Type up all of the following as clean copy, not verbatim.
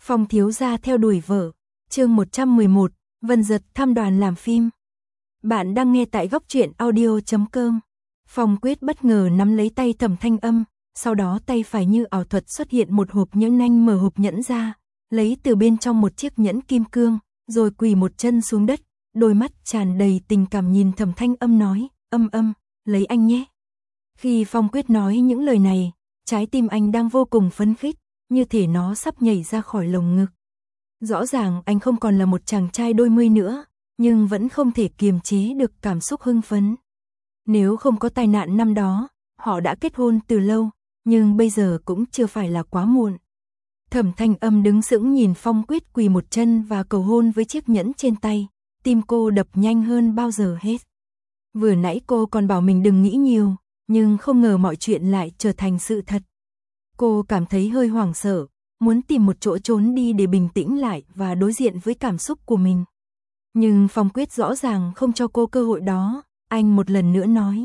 Phong thiếu gia theo đuổi vợ. Chương 111, Vân Giật thăm đoàn làm phim. Bạn đang nghe tại góc truyện audio.com. Phong Quyết bất ngờ nắm lấy tay Thẩm Thanh Âm, sau đó tay phải như ảo thuật xuất hiện một hộp nhẫn, nhanh mở hộp nhẫn ra, lấy từ bên trong một chiếc nhẫn kim cương, rồi quỳ một chân xuống đất, đôi mắt tràn đầy tình cảm nhìn Thẩm Thanh Âm nói, Âm, lấy anh nhé. Khi Phong Quyết nói những lời này, trái tim anh đang vô cùng phấn khích, như thể nó sắp nhảy ra khỏi lồng ngực. Rõ ràng anh không còn là một chàng trai đôi mươi nữa, nhưng vẫn không thể kiềm chế được cảm xúc hưng phấn. Nếu không có tai nạn năm đó, họ đã kết hôn từ lâu, nhưng bây giờ cũng chưa phải là quá muộn. Thẩm Thanh Âm đứng sững nhìn Phong Quyết quỳ một chân và cầu hôn với chiếc nhẫn trên tay, tim cô đập nhanh hơn bao giờ hết. Vừa nãy cô còn bảo mình đừng nghĩ nhiều, nhưng không ngờ mọi chuyện lại trở thành sự thật. Cô cảm thấy hơi hoảng sợ, muốn tìm một chỗ trốn đi để bình tĩnh lại và đối diện với cảm xúc của mình. Nhưng Phong Quyết rõ ràng không cho cô cơ hội đó, anh một lần nữa nói.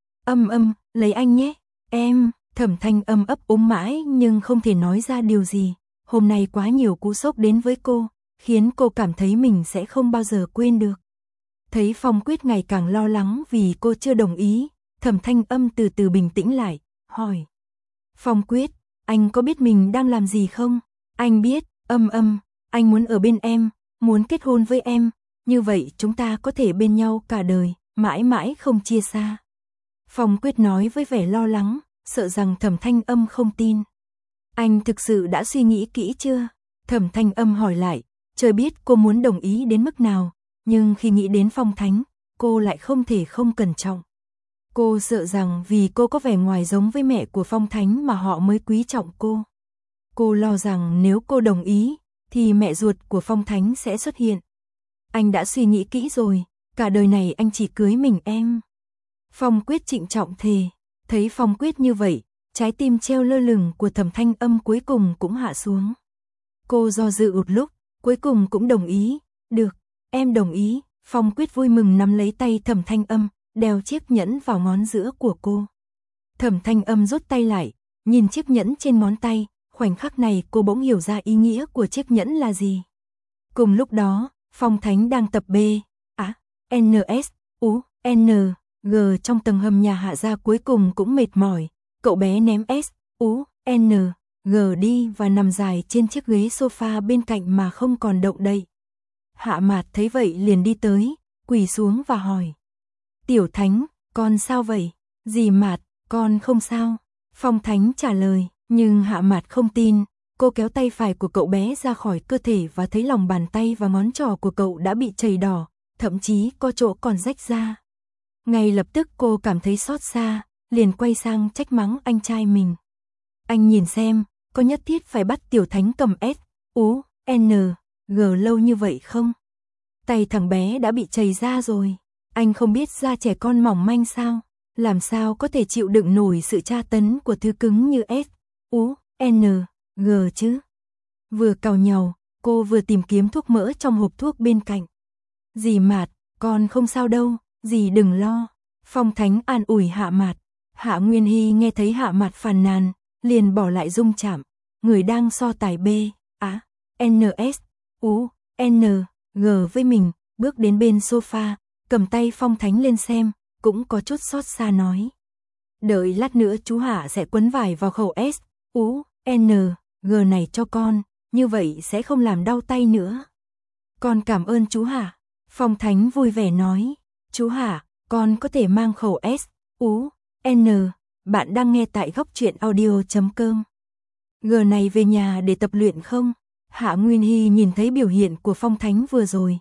Âm, lấy anh nhé, em. Thẩm Thanh Âm ấp úng mãi nhưng không thể nói ra điều gì. Hôm nay quá nhiều cú sốc đến với cô, khiến cô cảm thấy mình sẽ không bao giờ quên được. Thấy Phong Quyết ngày càng lo lắng vì cô chưa đồng ý, Thẩm Thanh Âm từ từ bình tĩnh lại, hỏi. Phong Quyết, anh có biết mình đang làm gì không? Anh biết, Âm, anh muốn ở bên em, muốn kết hôn với em, như vậy chúng ta có thể bên nhau cả đời, mãi mãi không chia xa. Phong Quyết nói với vẻ lo lắng, sợ rằng Thẩm Thanh Âm không tin. Anh thực sự đã suy nghĩ kỹ chưa? Thẩm Thanh Âm hỏi lại, trời biết cô muốn đồng ý đến mức nào, nhưng khi nghĩ đến Phong Thánh, cô lại không thể không cẩn trọng. Cô sợ rằng vì cô có vẻ ngoài giống với mẹ của Phong Thánh mà họ mới quý trọng cô. Cô lo rằng nếu cô đồng ý, thì mẹ ruột của Phong Thánh sẽ xuất hiện. Anh đã suy nghĩ kỹ rồi, cả đời này anh chỉ cưới mình em. Phong Quyết trịnh trọng thề, thấy Phong Quyết như vậy, trái tim treo lơ lửng của Thẩm Thanh Âm cuối cùng cũng hạ xuống. Cô do dự một lúc, cuối cùng cũng đồng ý, được, em đồng ý. Phong Quyết vui mừng nắm lấy tay Thẩm Thanh Âm, đeo chiếc nhẫn vào ngón giữa của cô. Thẩm Thanh Âm rút tay lại, nhìn chiếc nhẫn trên ngón tay, khoảnh khắc này cô bỗng hiểu ra ý nghĩa của chiếc nhẫn là gì. Cùng lúc đó, Phong Thánh đang tập NG trong tầng hầm nhà hạ gia cuối cùng cũng mệt mỏi, cậu bé ném NG đi và nằm dài trên chiếc ghế sofa bên cạnh mà không còn động đậy. Hạ Mạt thấy vậy liền đi tới, quỳ xuống và hỏi. Tiểu Thánh, con sao vậy? Dì Mạt, con không sao. Phong Thánh trả lời, nhưng Hạ Mạt không tin. Cô kéo tay phải của cậu bé ra khỏi cơ thể và thấy lòng bàn tay và ngón trỏ của cậu đã bị chảy đỏ, thậm chí có chỗ còn rách ra. Ngay lập tức cô cảm thấy xót xa, liền quay sang trách mắng anh trai mình. Anh nhìn xem, có nhất thiết phải bắt Tiểu Thánh cầm NG lâu như vậy không? Tay thằng bé đã bị chảy ra rồi. Anh không biết da trẻ con mỏng manh sao? Làm sao có thể chịu đựng nổi sự tra tấn của thứ cứng như NG chứ? Vừa càu nhàu, cô vừa tìm kiếm thuốc mỡ trong hộp thuốc bên cạnh. Dì Mạt, con không sao đâu, dì đừng lo. Phong Thánh an ủi Hạ Mạt. Hạ Nguyên Hy nghe thấy Hạ Mạt phàn nàn, liền bỏ lại dung chạm. Người đang so tài NG với mình, bước đến bên sofa, cầm tay Phong Thánh lên xem, cũng có chút xót xa nói. Đợi lát nữa chú Hạ sẽ quấn vải vào khẩu NG này cho con, như vậy sẽ không làm đau tay nữa. Con cảm ơn chú Hạ. Phong Thánh vui vẻ nói. Chú Hạ, con có thể mang khẩu Bạn đang nghe tại góc truyện audio.com. Này về nhà để tập luyện không? Hạ Nguyên Hy nhìn thấy biểu hiện của Phong Thánh vừa rồi.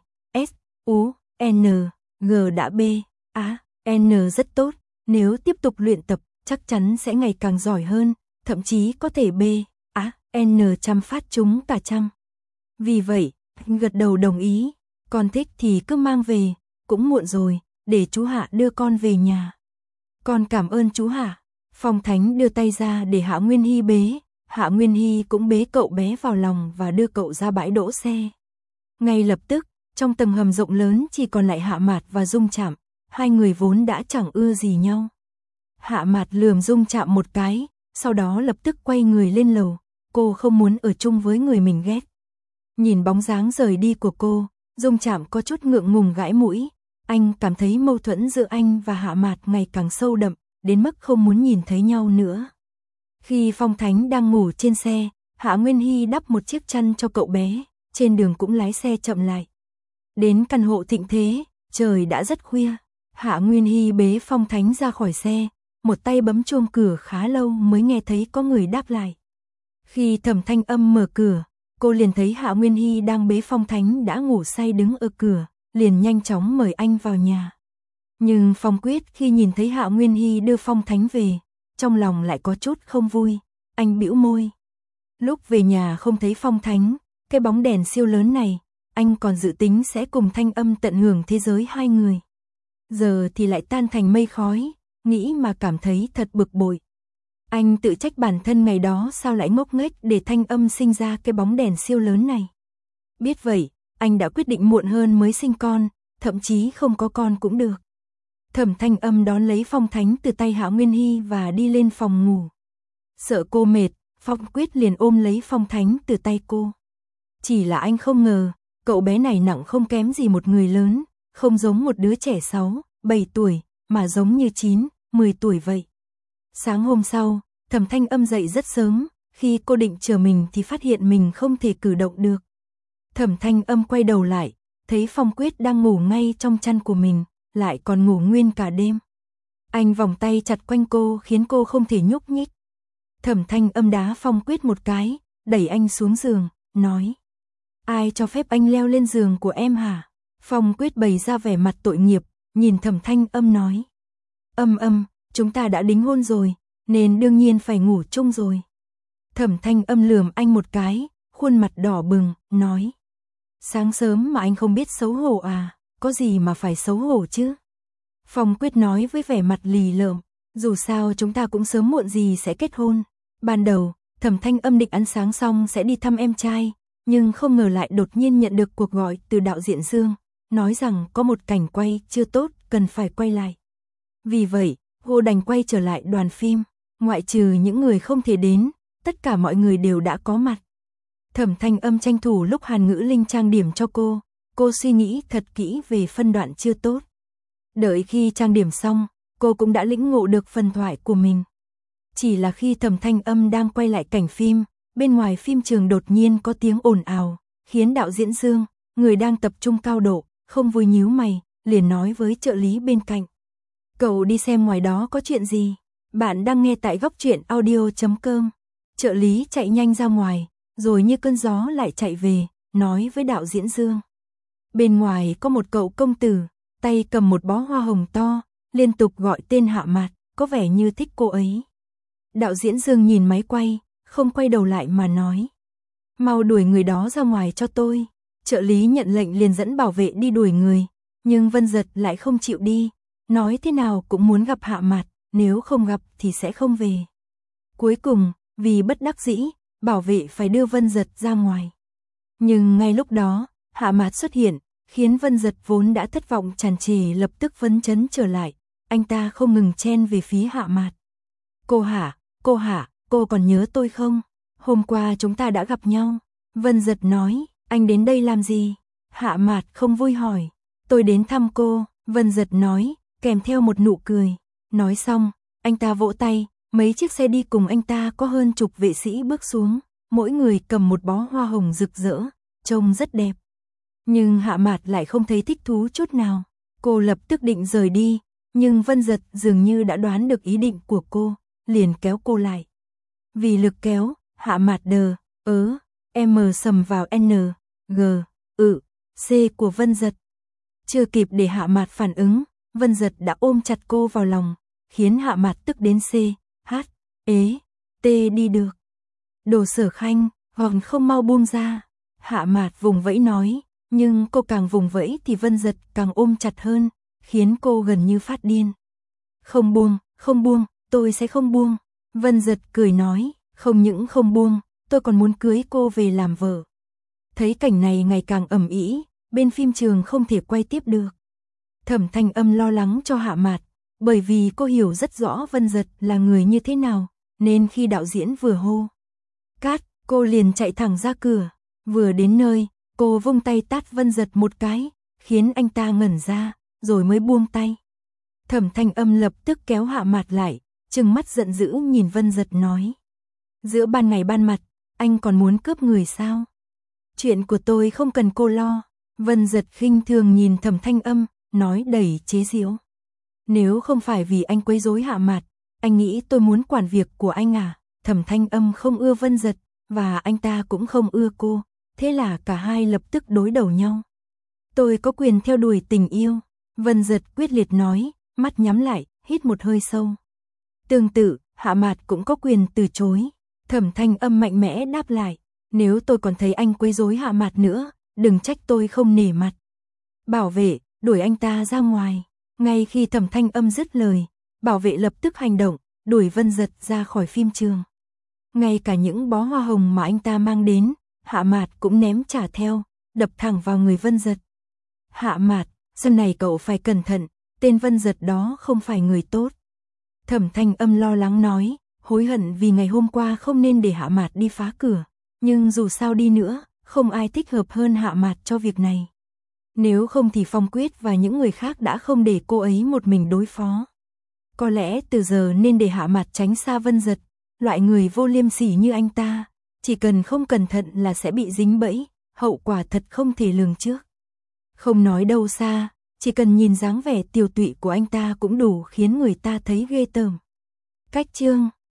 đã rất tốt. Nếu tiếp tục luyện tập, chắc chắn sẽ ngày càng giỏi hơn, thậm chí có thể chăm phát chúng cả trăm. Vì vậy, anh gật đầu đồng ý. Con thích thì cứ mang về, cũng muộn rồi, để chú Hạ đưa con về nhà. Con cảm ơn chú Hạ. Phong Thánh đưa tay ra để Hạ Nguyên Hy bế. Hạ Nguyên Hy cũng bế cậu bé vào lòng và đưa cậu ra bãi đỗ xe. Ngay lập tức, trong tầng hầm rộng lớn chỉ còn lại Hạ Mạt và Dung Trạm, hai người vốn đã chẳng ưa gì nhau. Hạ Mạt lườm Dung Trạm một cái, sau đó lập tức quay người lên lầu, cô không muốn ở chung với người mình ghét. Nhìn bóng dáng rời đi của cô, Dung Trạm có chút ngượng ngùng gãi mũi. Anh cảm thấy mâu thuẫn giữa anh và Hạ Mạt ngày càng sâu đậm, đến mức không muốn nhìn thấy nhau nữa. Khi Phong Thánh đang ngủ trên xe, Hạ Nguyên Hy đắp một chiếc chăn cho cậu bé, trên đường cũng lái xe chậm lại. Đến căn hộ Thịnh Thế, trời đã rất khuya. Hạ Nguyên Hy bế Phong Thánh ra khỏi xe, một tay bấm chuông cửa khá lâu mới nghe thấy có người đáp lại. Khi Thẩm Thanh Âm mở cửa, cô liền thấy Hạ Nguyên Hy đang bế Phong Thánh đã ngủ say đứng ở cửa, liền nhanh chóng mời anh vào nhà. Nhưng Phong Quyết khi nhìn thấy Hạ Nguyên Hy đưa Phong Thánh về, trong lòng lại có chút không vui, anh bĩu môi. Lúc về nhà không thấy Phong Thánh, cái bóng đèn siêu lớn này, anh còn dự tính sẽ cùng Thanh Âm tận hưởng thế giới hai người. Giờ thì lại tan thành mây khói, nghĩ mà cảm thấy thật bực bội. Anh tự trách bản thân ngày đó sao lại ngốc nghếch để Thanh Âm sinh ra cái bóng đèn siêu lớn này. Biết vậy, anh đã quyết định muộn hơn mới sinh con, thậm chí không có con cũng được. Thẩm Thanh Âm đón lấy Phong Thánh từ tay Hạ Nguyên Hy và đi lên phòng ngủ. Sợ cô mệt, Phong Quyết liền ôm lấy Phong Thánh từ tay cô. Chỉ là anh không ngờ, cậu bé này nặng không kém gì một người lớn, không giống một đứa trẻ 6, 7 tuổi, mà giống như 9, 10 tuổi vậy. Sáng hôm sau, Thẩm Thanh Âm dậy rất sớm, khi cô định chờ mình thì phát hiện mình không thể cử động được. Thẩm Thanh Âm quay đầu lại, thấy Phong Quyết đang ngủ ngay trong chăn của mình, lại còn ngủ nguyên cả đêm. Anh vòng tay chặt quanh cô khiến cô không thể nhúc nhích. Thẩm Thanh Âm đá Phong Quyết một cái, đẩy anh xuống giường, nói: Ai cho phép anh leo lên giường của em hả? Phong Quyết bày ra vẻ mặt tội nghiệp, nhìn Thẩm Thanh Âm nói: Âm, chúng ta đã đính hôn rồi, nên đương nhiên phải ngủ chung rồi. Thẩm Thanh Âm lườm anh một cái, khuôn mặt đỏ bừng, nói: Sáng sớm mà anh không biết xấu hổ à, có gì mà phải xấu hổ chứ? Phong Quyết nói với vẻ mặt lì lợm: Dù sao chúng ta cũng sớm muộn gì sẽ kết hôn. Ban đầu, Thẩm Thanh Âm định ăn sáng xong sẽ đi thăm em trai, nhưng không ngờ lại đột nhiên nhận được cuộc gọi từ đạo diễn Dương, nói rằng có một cảnh quay chưa tốt, cần phải quay lại. Vì vậy, cô đành quay trở lại đoàn phim, ngoại trừ những người không thể đến, tất cả mọi người đều đã có mặt. Thẩm Thanh Âm tranh thủ lúc Hàn Ngữ Linh trang điểm cho cô suy nghĩ thật kỹ về phân đoạn chưa tốt. Đợi khi trang điểm xong, cô cũng đã lĩnh ngộ được phần thoại của mình. Chỉ là khi Thẩm Thanh Âm đang quay lại cảnh phim, bên ngoài phim trường đột nhiên có tiếng ồn ào, khiến đạo diễn Dương, người đang tập trung cao độ, không vui nhíu mày, liền nói với trợ lý bên cạnh: Cậu đi xem ngoài đó có chuyện gì? Bạn đang nghe tại Góc Truyện Audio.com. Trợ lý chạy nhanh ra ngoài, rồi như cơn gió lại chạy về, nói với đạo diễn Dương: Bên ngoài có một cậu công tử, tay cầm một bó hoa hồng to, liên tục gọi tên Hạ Mạt, có vẻ như thích cô ấy. Đạo diễn Dương nhìn máy quay, không quay đầu lại mà nói: Mau đuổi người đó ra ngoài cho tôi. Trợ lý nhận lệnh liền dẫn bảo vệ đi đuổi người, nhưng Vân Dật lại không chịu đi, nói thế nào cũng muốn gặp Hạ Mạt, nếu không gặp thì sẽ không về. Cuối cùng, vì bất đắc dĩ, bảo vệ phải đưa Vân Dật ra ngoài. Nhưng ngay lúc đó, Hạ Mạt xuất hiện, khiến Vân Dật vốn đã thất vọng tràn trề lập tức phấn chấn trở lại. Anh ta không ngừng chen về phía Hạ Mạt. Cô Hạ, cô còn nhớ tôi không? Hôm qua chúng ta đã gặp nhau. Vân Dật nói: Anh đến đây làm gì? Hạ Mạt không vui hỏi: Tôi đến thăm cô. Vân Dật nói, kèm theo một nụ cười. Nói xong, anh ta vỗ tay, mấy chiếc xe đi cùng anh ta có hơn chục vệ sĩ bước xuống, mỗi người cầm một bó hoa hồng rực rỡ, trông rất đẹp. Nhưng Hạ Mạt lại không thấy thích thú chút nào. Cô lập tức định rời đi, nhưng Vân Dật dường như đã đoán được ý định của cô, liền kéo cô lại. Vì lực kéo, Hạ Mạt M sầm vào N, G, C của Vân Dật. Chưa kịp để Hạ Mạt phản ứng, Vân Dật đã ôm chặt cô vào lòng, khiến Hạ Mạt tức đến C, H, T đi được. Đồ Sở Khanh, còn không mau buông ra. Hạ Mạt vùng vẫy nói, nhưng cô càng vùng vẫy thì Vân Dật càng ôm chặt hơn, khiến cô gần như phát điên. Không buông, tôi sẽ không buông. Vân Dật cười nói, không những không buông, tôi còn muốn cưới cô về làm vợ. Thấy cảnh này ngày càng ầm ĩ, bên phim trường không thể quay tiếp được. Thẩm Thanh Âm lo lắng cho Hạ Mạt, bởi vì cô hiểu rất rõ Vân Dật là người như thế nào, nên khi đạo diễn vừa hô cắt, cô liền chạy thẳng ra cửa. Vừa đến nơi, cô vung tay tát Vân Giật một cái, khiến anh ta ngẩn ra, rồi mới buông tay. Thẩm Thanh Âm lập tức kéo Hạ Mạt lại, trừng mắt giận dữ nhìn Vân Giật nói. Giữa ban ngày ban mặt, anh còn muốn cướp người sao? Chuyện của tôi không cần cô lo. Vân Giật khinh thường nhìn Thẩm Thanh Âm, nói đầy chế giễu. Nếu không phải vì anh quấy rối Hạ Mạt, anh nghĩ tôi muốn quản việc của anh à? Thẩm Thanh Âm không ưa Vân Giật, và anh ta cũng không ưa cô, thế là cả hai lập tức đối đầu nhau. Tôi có quyền theo đuổi tình yêu, Vân Giật quyết liệt nói, mắt nhắm lại, hít một hơi sâu. Tương tự, Hạ Mạt cũng có quyền từ chối. Thẩm Thanh Âm mạnh mẽ đáp lại, nếu tôi còn thấy anh quấy rối Hạ Mạt nữa, đừng trách tôi không nể mặt. Bảo vệ, đuổi anh ta ra ngoài. Ngay khi Thẩm Thanh Âm dứt lời, bảo vệ lập tức hành động, đuổi Vân Giật ra khỏi phim trường. Ngay cả những bó hoa hồng mà anh ta mang đến, Hạ Mạt cũng ném trả theo, đập thẳng vào người Vân Giật. Hạ Mạt, sau này cậu phải cẩn thận, tên Vân Giật đó không phải người tốt. Thẩm Thanh Âm lo lắng nói, hối hận vì ngày hôm qua không nên để Hạ Mạt đi phá cửa, nhưng dù sao đi nữa, không ai thích hợp hơn Hạ Mạt cho việc này. Nếu không thì Phong Quyết và những người khác đã không để cô ấy một mình đối phó. Có lẽ từ giờ nên để Hạ Mạt tránh xa Vân Giật, loại người vô liêm sỉ như anh ta, chỉ cần không cẩn thận là sẽ bị dính bẫy, hậu quả thật không thể lường trước. Không nói đâu xa, chỉ cần nhìn dáng vẻ tiều tụy của anh ta cũng đủ khiến người ta thấy ghê tởm. Cách chương